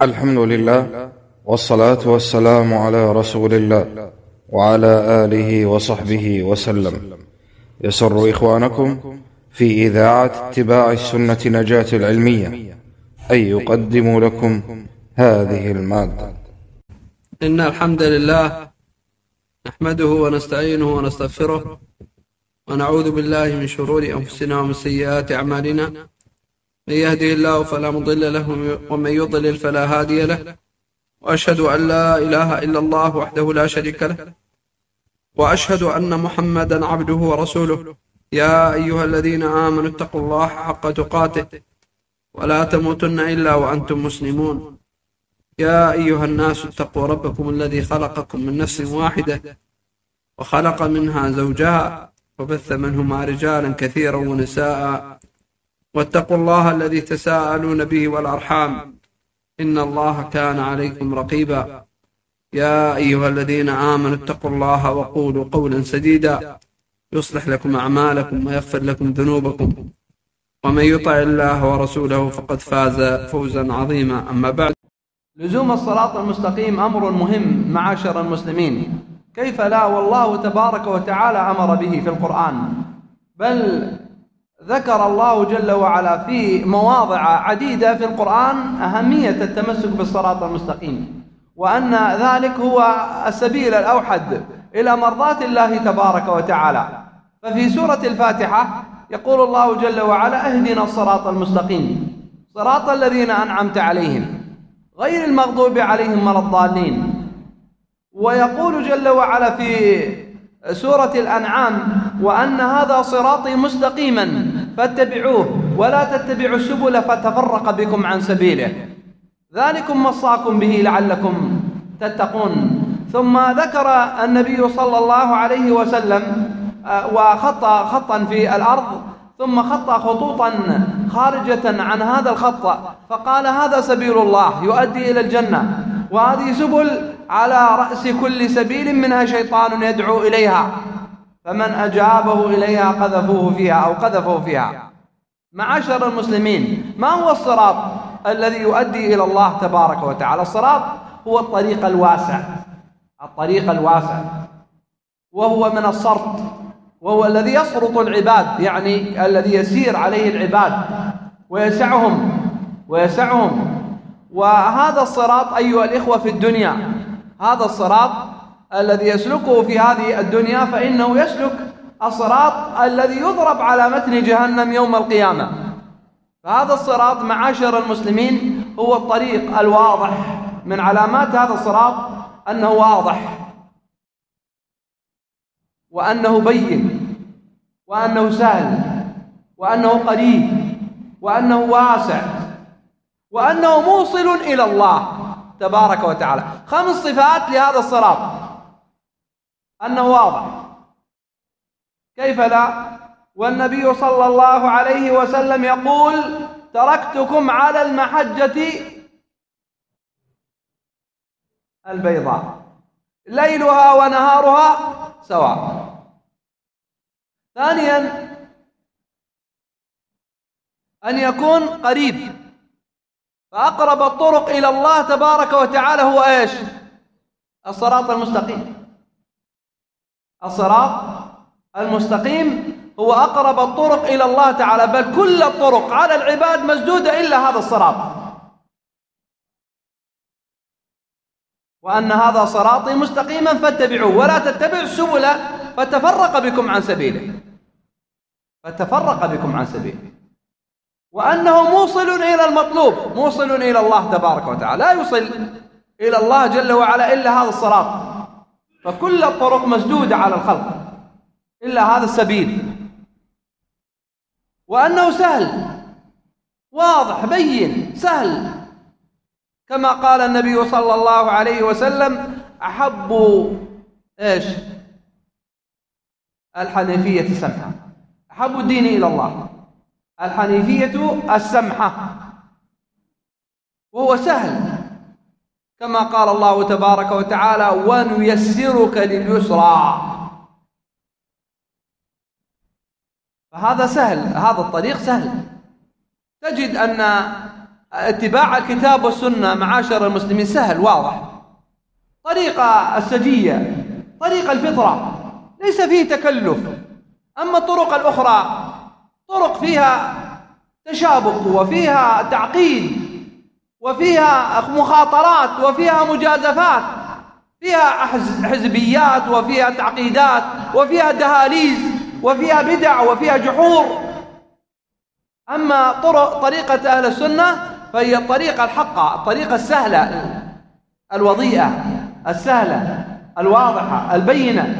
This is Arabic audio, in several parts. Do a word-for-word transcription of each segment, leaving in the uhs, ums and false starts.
الحمد لله، والصلاة والسلام على رسول الله وعلى آله وصحبه وسلم. يسر إخوانكم في إذاعة اتباع السنة نجاة العلمية أن يقدموا لكم هذه المادة. إن الحمد لله نحمده ونستعينه ونستغفره ونعوذ بالله من شرور أنفسنا ومن سيئات أعمالنا. من يهده الله فلا مضل له ومن يضلل فلا هادي له، وأشهد أن لا إله إلا الله وحده لا شريك له، وأشهد أن محمدا عبده ورسوله. يا أيها الذين آمنوا اتقوا الله حق تقاته ولا تموتن إلا وأنتم مسلمون. يا أيها الناس اتقوا ربكم الذي خلقكم من نفس واحدة وخلق منها زوجها وبث منهما رجالا كثيرا ونساء، واتقوا الله الذي تساءلون به والأرحام إن الله كان عليكم رقيبا. يا أيها الذين آمنوا اتقوا الله وقولوا قولا سديدا يصلح لكم أعمالكم ويغفر لكم ذنوبكم، ومن يطع الله ورسوله فقد فاز فوزا عظيما. أما بعد، لزوم الصراط المستقيم أمر مهم معاشر المسلمين، كيف لا، والله تبارك وتعالى أمر به في القرآن، بل ذكر الله جل وعلا في مواضع عديدة في القرآن أهمية التمسك بالصراط المستقيم، وأن ذلك هو السبيل الأوحد إلى مرضاة الله تبارك وتعالى. ففي سورة الفاتحة يقول الله جل وعلا: اهدنا الصراط المستقيم صراط الذين أنعمت عليهم غير المغضوب عليهم ولا الضالين. ويقول جل وعلا في سورة الأنعام: وأن هذا صراطي مستقيما فاتبعوه ولا تتبعوا السبل فتفرق بكم عن سبيله ذلكم وصاكم به لعلكم تتقون. ثم ذكر النبي صلى الله عليه وسلم وخط خطا في الأرض، ثم خط خطوطا خارجة عن هذا الخط، فقال: هذا سبيل الله يؤدي إلى الجنة، وهذه سبل على رأس كل سبيل منها شيطان يدعو إليها، فمن أجابه إليها قذفوه فيها أو قذفوه فيها. معاشر المسلمين، ما هو الصراط الذي يؤدي إلى الله تبارك وتعالى؟ الصراط هو الطريق الواسع، الطريق الواسع، وهو من الصرط، وهو الذي يصرط العباد، يعني الذي يسير عليه العباد ويسعهم ويسعهم وهذا الصراط أيها الإخوة في الدنيا، هذا الصراط الذي يسلكه في هذه الدنيا، فإنه يسلك الصراط الذي يضرب على متن جهنم يوم القيامة. فهذا الصراط معاشر المسلمين هو الطريق الواضح، من علامات هذا الصراط أنه واضح، وأنه بين، وأنه سهل، وأنه قريب، وأنه واسع، وأنه موصل إلى الله تبارك وتعالى. خمس صفات لهذا الصراط: أنه واضح، كيف لا، والنبي صلى الله عليه وسلم يقول: تركتكم على المحجة البيضاء ليلها ونهارها سواء. ثانيا، أن يكون قريب، فأقرب الطرق إلى الله تبارك وتعالى هو إيش؟ الصراط المستقيم. الصراط المستقيم هو أقرب الطرق إلى الله تعالى، بل كل الطرق على العباد مسدودة إلا هذا الصراط. وأن هذا صراطي مستقيما فاتبعوه ولا تتبعوا السبل فتفرق بكم عن سبيله فتفرق بكم عن سبيله وأنه موصل إلى المطلوب، موصل إلى الله تبارك وتعالى، لا يصل إلى الله جل وعلا إلا هذا الصراط، فكل الطرق مسدودة على الخلق إلا هذا السبيل. وأنه سهل، واضح، بين، سهل، كما قال النبي صلى الله عليه وسلم: أحب إيش؟ الحنيفية السمحة، أحب الدين إلى الله الحنيفية السمحة، وهو سهل، كما قال الله تبارك وتعالى: ونيسرك لليسرى. فهذا سهل، هذا الطريق سهل. تجد أن اتباع الكتاب والسنة معاشر المسلمين سهل واضح، طريقة السجية، طريقة الفطرة، ليس فيه تكلف. أما الطرق الأخرى طرق فيها تشابك وفيها تعقيد وفيها مخاطرات وفيها مجازفات، فيها حزبيات وفيها تعقيدات وفيها دهاليز وفيها بدع وفيها جحور. أما طرق طريقة أهل السنة فهي الطريقة الحقة، الطريقة السهلة الوضيئة السهلة الواضحة البينة.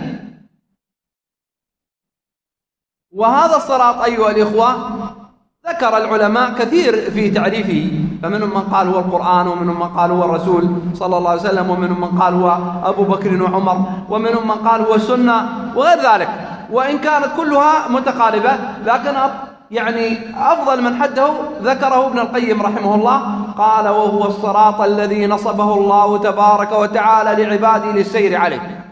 وهذا الصراط أيها الإخوة ذكر العلماء كثير في تعريفه، فمنهم من قال هو القرآن، ومنهم من قال هو الرسول صلى الله عليه وسلم، ومنهم من قال هو أبو بكر وعمر، ومنهم من قال هو السنة وغير ذلك. وإن كانت كلها متقاربة لكن يعني أفضل من حده ذكره ابن القيم رحمه الله، قال وهو الصراط الذي نصبه الله تبارك وتعالى لعباده للسير عليه.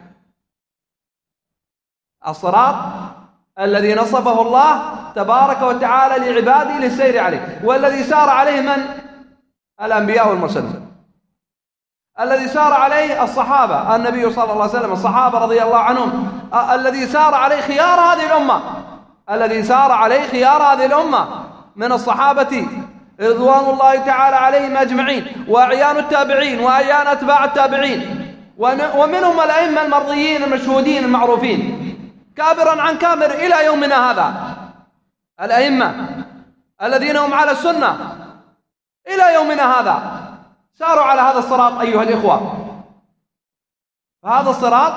الصراط الذي نصبه الله تبارك وتعالى لعباده للسير عليه، والذي سار عليه من؟ الأنبياء والمرسلين، الذي سار عليه الصحابة، النبي صلى الله عليه وسلم، الصحابة رضي الله عنهم، الذي سار عليه خيار هذه الأمة، الذي سار عليه خيار هذه الأمة من الصحابة رضوان الله تعالى عليهم أجمعين، وأعيان التابعين وأعيان أتباع التابعين، ومنهم الأئمة المرضيين المشهودين المعروفين كابرا عن كابر إلى يومنا هذا، الأئمة الذين هم على السنة إلى يومنا هذا ساروا على هذا الصراط أيها الإخوة. فهذا الصراط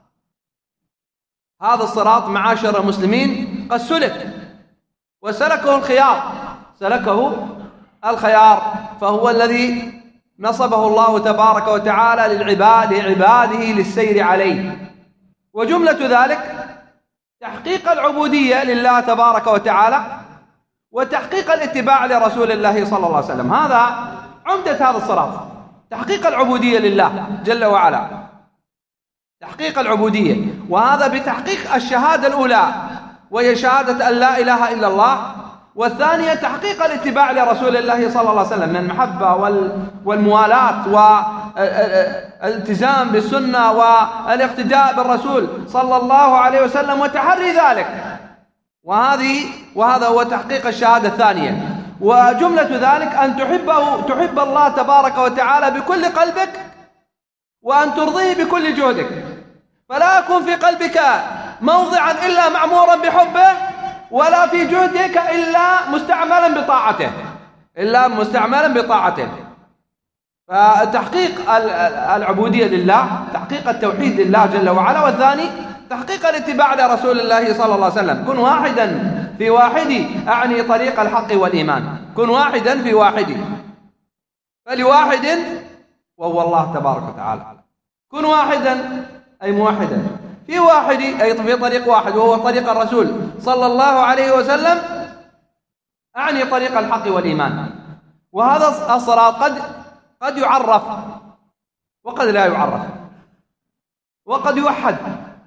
هذا الصراط معاشر المسلمين قد سلك وسلكه الخيار، سلكه الخيار، فهو الذي نصبه الله تبارك وتعالى للعباد لعباده للسير عليه. وجملة ذلك تحقيق العبودية لله تبارك وتعالى وتحقيق الاتباع لرسول الله صلى الله عليه وسلم. هذا عمدة هذا الصراط، تحقيق العبودية لله جل وعلا، تحقيق العبودية، وهذا بتحقيق الشهادة الأولى وهي شهادة أن لا إله إلا الله، والثانية تحقيق الاتباع لرسول الله صلى الله عليه وسلم من المحبة والموالاة والالتزام بالسنة والاقتداء بالرسول صلى الله عليه وسلم وتحري ذلك. وهذه وهذا هو تحقيق الشهادة الثانية. وجملة ذلك أن تحبه تحب الله تبارك وتعالى بكل قلبك، وأن ترضيه بكل جهدك، فلا يكون في قلبك موضعا إلا معمورا بحبه، ولا في جهدك إلا مستعملا بطاعته إلا مستعملا بطاعته. فتحقيق العبودية لله، تحقيق التوحيد لله جل وعلا، والثاني تحقيق الاتباع لرسول الله صلى الله عليه وسلم. كن واحدا في واحد، أعني طريق الحق والإيمان، كن واحدا في واحد، فلواحد وهو الله تبارك وتعالى. كن واحدا أي موحدا في واحد، أي في طريق واحد وهو طريق الرسول صلى الله عليه وسلم، أعني طريق الحق والإيمان. وهذا الصراط قد قد يعرف وقد لا يعرف وقد يوحد.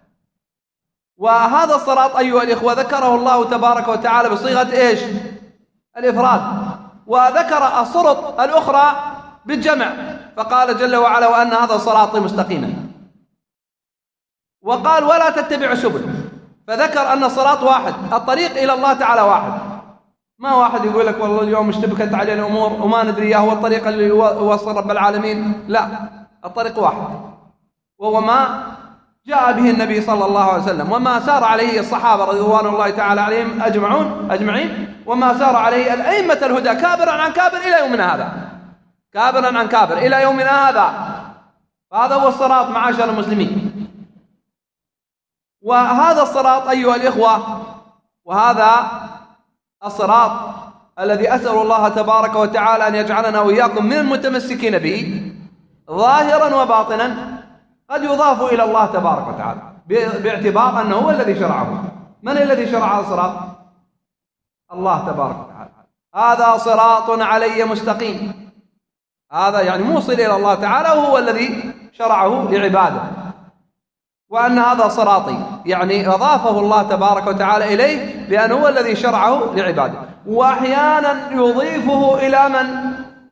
وهذا الصراط أيها الإخوة ذكره الله تبارك وتعالى بصيغة إيش؟ الإفراد، وذكر الصراط الأخرى بالجمع، فقال جل وعلا وأن هذا صراطي مستقيما، وقال ولا تتبعوا السبل، فذكر أن الصراط واحد، الطريق إلى الله تعالى واحد. ما واحد يقول لك والله اليوم اشتبكت علينا الأمور وما ندري هو الطريق اللي يوصل رب العالمين، لا، الطريق واحد، وهو ما جاء به النبي صلى الله عليه وسلم، وما سار عليه الصحابة رضوان الله تعالى عليهم أجمعون أجمعين، وما سار عليه الأئمة الهدى كابرا عن كابر إلى يومنا هذا، كابرا عن كابر إلى يومنا هذا. فهذا هو الصراط معاشر المسلمين. وهذا الصراط أيها الإخوة، وهذا الصراط الذي أسأل الله تبارك وتعالى أن يجعلنا وإياكم من المتمسكين به ظاهرا وباطنا، قد يضاف إلى الله تبارك وتعالى باعتبار أنه هو الذي شرعه. من الذي شرع هذا الصراط؟ الله تبارك وتعالى. هذا صراط علي مستقيم، هذا يعني موصل إلى الله تعالى، وهو الذي شرعه لعباده. وأن هذا صراطي يعني أضافه الله تبارك وتعالى إليه لأنه هو الذي شرعه لعباده. وأحيانا يضيفه إلى من؟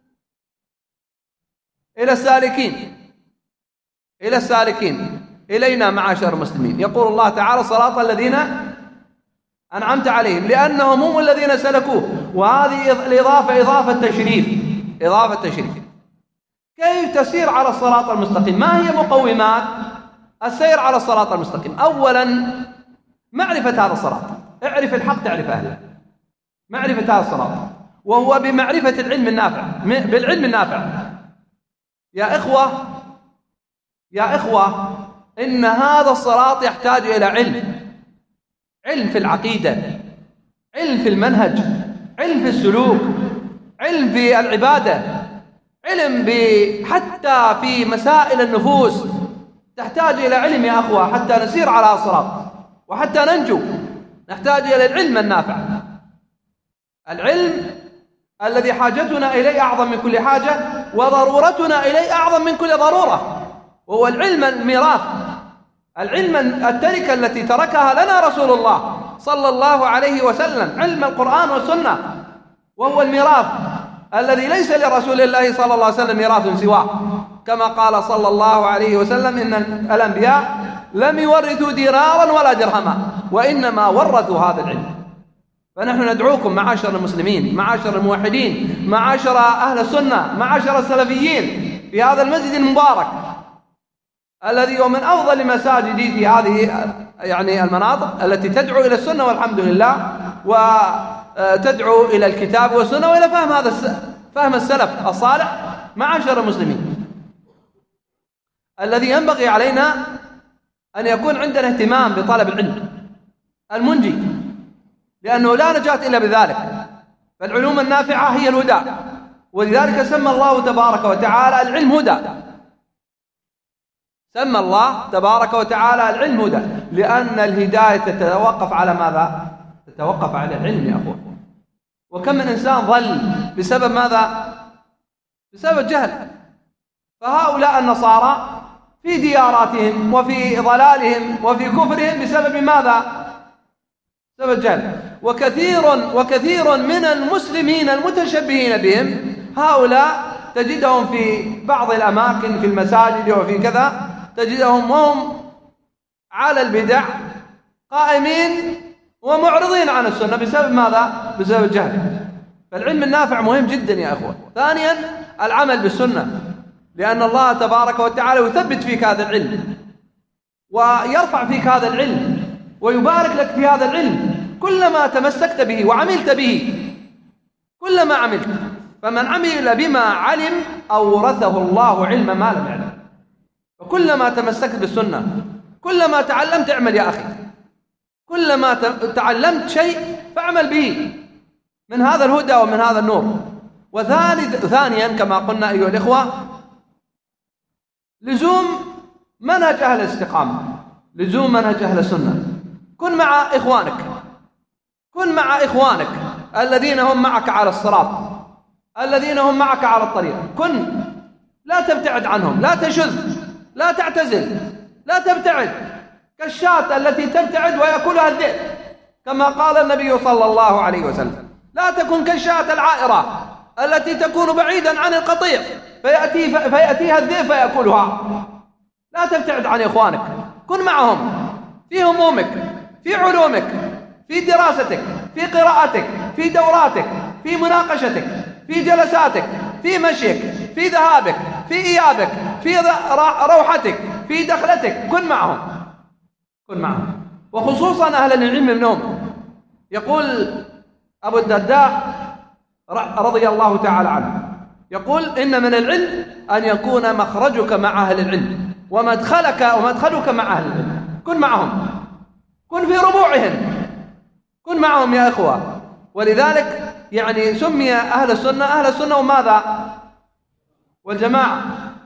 إلى السالكين إلى السالكين إلينا معاشر المسلمين. يقول الله تعالى: صراط الذين أنعمت عليهم، لأنهم هم الذين سلكوه. وهذه الإضافة إضافة تشريف، إضافة تشريف. كيف تسير على الصراط المستقيم؟ ما هي مقومات السير على الصراط المستقيم؟ أولا معرفة هذا الصراط، اعرف الحق تعرف أهله. معرفة هذا الصراط، وهو بمعرفة العلم النافع، بالعلم النافع. يا إخوة يا إخوة إن هذا الصراط يحتاج إلى علم، علم في العقيدة، علم في المنهج، علم في السلوك، علم في العبادة، علم حتى في مسائل النفوس تحتاج إلى علم يا أخوة حتى نسير على الصراط وحتى ننجو. نحتاج إلى العلم النافع، العلم الذي حاجتنا إليه أعظم من كل حاجة وضرورتنا إليه أعظم من كل ضرورة، وهو العلم الميراث، العلم التركة التي تركها لنا رسول الله صلى الله عليه وسلم، علم القرآن والسنة، وهو الميراث الذي ليس لرسول الله صلى الله عليه وسلم ميراث سواه، كما قال صلى الله عليه وسلم: إن الأنبياء لم يورثوا دينارا ولا درهما وإنما ورثوا هذا العلم. فنحن ندعوكم معاشر المسلمين، معاشر الموحدين، معاشر أهل السنة، معاشر السلفيين في هذا المسجد المبارك الذي هو من أفضل مساجدي في هذه يعني المناطق التي تدعو إلى السنة والحمد لله، وتدعو إلى الكتاب والسنة وإلى فهم هذا فهم السلف الصالح. معاشر المسلمين، الذي ينبغي علينا أن يكون عندنا اهتمام بطلب العلم المنجي، لأنه لا نجاة إلا بذلك. فالعلوم النافعة هي الهدى، ولذلك سمى الله تبارك وتعالى العلم هدى. سمى الله تبارك وتعالى العلم هدى، لأن الهداية تتوقف على ماذا؟ تتوقف على العلم يا أخوة. وكم من إنسان ضل بسبب ماذا؟ بسبب الجهل. فهؤلاء النصارى في دياراتهم وفي ضلالهم وفي كفرهم بسبب ماذا؟ بسبب الجهل. وكثير وكثير من المسلمين المتشبهين بهم هؤلاء تجدهم في بعض الأماكن في المساجد وفي كذا، تجدهم هم على البدع قائمين ومعرضين عن السنة بسبب ماذا؟ بسبب الجهل. فالعلم النافع مهم جدا يا أخوة. ثانيا العمل بالسنة، لأن الله تبارك وتعالى يثبت فيك هذا العلم ويرفع فيك هذا العلم ويبارك لك في هذا العلم كلما تمسكت به وعملت به، كلما عملت. فمن عمل بما علم أورثه الله علم ما لم يعلم. وكلما تمسكت بالسنة، كلما تعلمت اعمل يا أخي، كلما تعلمت شيء فاعمل به من هذا الهدى ومن هذا النور. وثالث ثانيا كما قلنا أيها الإخوة، لزوم منهج أهل الاستقامة، لزوم منهج أهل السنة. كن مع إخوانك، كن مع إخوانك الذين هم معك على الصراط، الذين هم معك على الطريق. كن، لا تبتعد عنهم، لا تشذ، لا تعتزل، لا تبتعد، كالشاة التي تبتعد ويأكلها الذئب، كما قال النبي صلى الله عليه وسلم: لا تكن كالشاة العائرة التي تكون بعيدا عن القطيع فيأتي فيأتيها الذئب فيأكلها. لا تبتعد عن إخوانك، كن معهم في همومك، في علومك، في دراستك، في قراءتك، في دوراتك، في مناقشتك، في جلساتك، في مشيك، في ذهابك، في إيابك، في روحتك، في دخلتك. كن معهم، كن معهم، وخصوصا أهل العلم منهم. يقول أبو الدرداء رضي الله تعالى عنه، يقول: إن من العلم أن يكون مخرجك مع أهل العلم ومدخلك ومدخلك مع أهل العلم. كن معهم، كن في ربوعهم، كن معهم يا إخوة. ولذلك يعني سمي أهل السنة أهل السنة وماذا؟ والجماعة،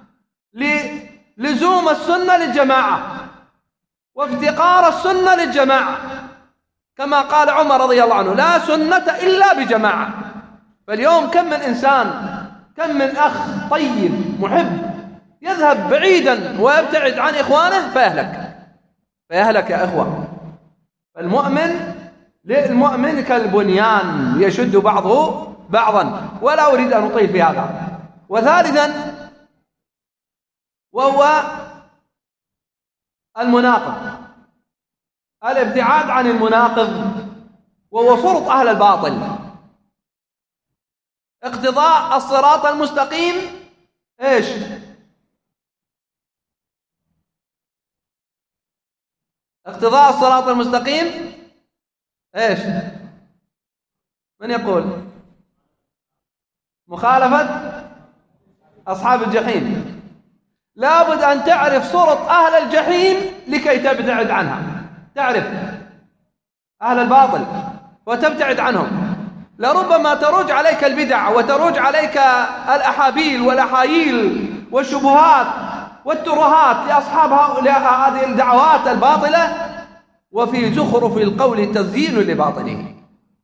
لزوم السنة للجماعة وافتقار السنة للجماعة، كما قال عمر رضي الله عنه: لا سنة إلا بجماعة. فاليوم كم من إنسان، كم من أخ طيب محب يذهب بعيدا ويبتعد عن إخوانه فيهلك، فيهلك يا إخوة. فالمؤمن للمؤمن كالبنيان يشد بعضه بعضا، ولا أريد أن أطيل في هذا. وثالثا وهو المناقض، الابتعاد عن المناقض، وهو فرط أهل الباطل. اقتضاء الصراط المستقيم ايش؟ اقتضاء الصراط المستقيم ايش؟ من يقول؟ مخالفة أصحاب الجحيم. لابد أن تعرف صورة أهل الجحيم لكي تبتعد عنها، تعرف أهل الباطل وتبتعد عنهم. لربما تروج عليك البدع وتروج عليك الأحابيل والأحاييل والشبهات والترهات لأصحاب هذه الدعوات الباطلة، وفي زخرف القول تزيين لباطله،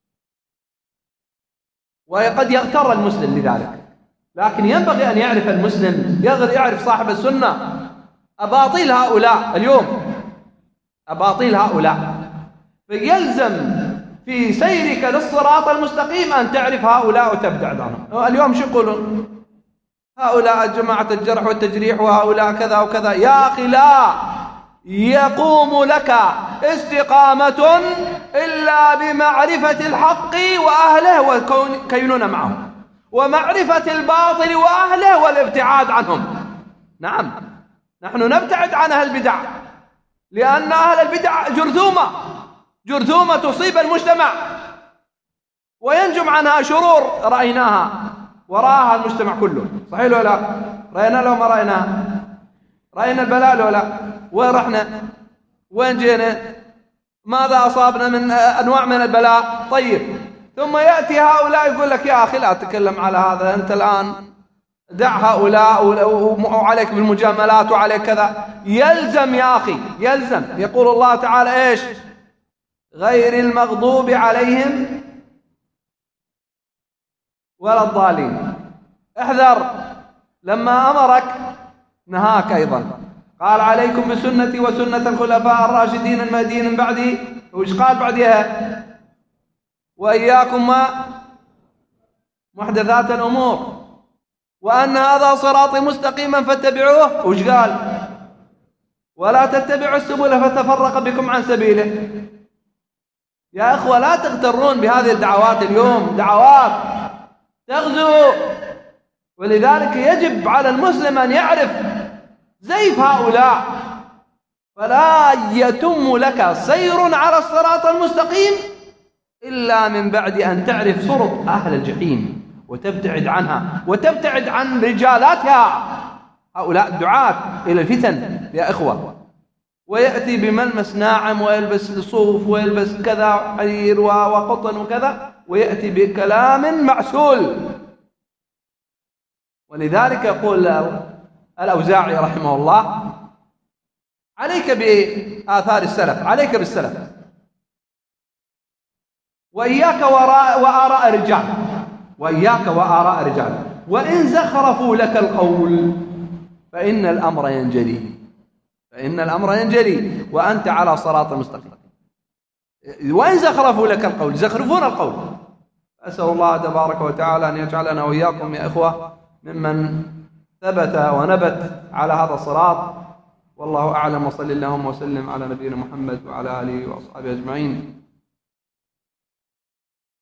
وقد يغتر المسلم لذلك. لكن ينبغي أن يعرف المسلم، يعرف صاحب السنة أباطيل هؤلاء اليوم، أباطيل هؤلاء. فيلزم في سيرك للصراط المستقيم أن تعرف هؤلاء وتبتعد عنهم. اليوم شو يقولون؟ هؤلاء جماعة الجرح والتجريح وهؤلاء كذا وكذا. يا أخي لا يقوم لك استقامة إلا بمعرفة الحق وأهله والكينون معه، ومعرفة الباطل وأهله والابتعاد عنهم. نعم، نحن نبتعد عن أهل البدع، لأن أهل البدع جرذومة جرذومة تصيب المجتمع وينجم عنها شرور رأيناها وراها المجتمع كله. صحيح ولا لا؟ رأينا لو ما رأينا؟ رأينا البلاء لو لا؟ وين رحنا؟ وين جينا؟ ماذا أصابنا من أنواع من البلاء؟ طيب، ثم يأتي هؤلاء يقول لك يا أخي لا تتكلم على هذا، أنت الآن دع هؤلاء وعليك بالمجاملات وعليك كذا. يلزم يا أخي، يلزم. يقول الله تعالى إيش؟ غير المغضوب عليهم ولا الضالين. احذر، لما أمرك نهاك أيضا. قال عليكم بسنتي وسنة الخلفاء الراشدين المهديين من بعدي. وإيش قال بعدها؟ وإياكم ما محدثات الأمور وأن هذا صراطي مستقيما فاتبعوه. وإيش قال؟ ولا تتبعوا السبل فتفرق بكم عن سبيله. يا أخوة لا تغترون بهذه الدعوات اليوم، دعوات تغزو. ولذلك يجب على المسلم أن يعرف زيف هؤلاء، فلا يتم لك سير على الصراط المستقيم إلا من بعد أن تعرف صورة أهل الجحيم وتبتعد عنها وتبتعد عن رجالاتها، هؤلاء الدعاة إلى الفتن يا إخوة. ويأتي بملمس ناعم ويلبس صوف ويلبس كذا حرير وقطن وكذا، ويأتي بكلام معسول. ولذلك يقول الأوزاعي رحمه الله: عليك بآثار السلف، عليك بالسلف، وإياك وآراء الرجال، وإياك وآراء الرجال، وإن زخرفوا لك القول فإن الأمر ينجلي، فإن الأمر ينجلي وأنت على صراط مستقيم. وإن زخرفوا لك القول، زخرفون القول. أسأل الله تبارك وتعالى أن يجعلنا وإياكم يا إخوة ممن ثبت ونبت على هذا الصراط. والله أعلم، وصل اللهم وسلم على نبينا محمد وعلى آله وأصحابه أجمعين.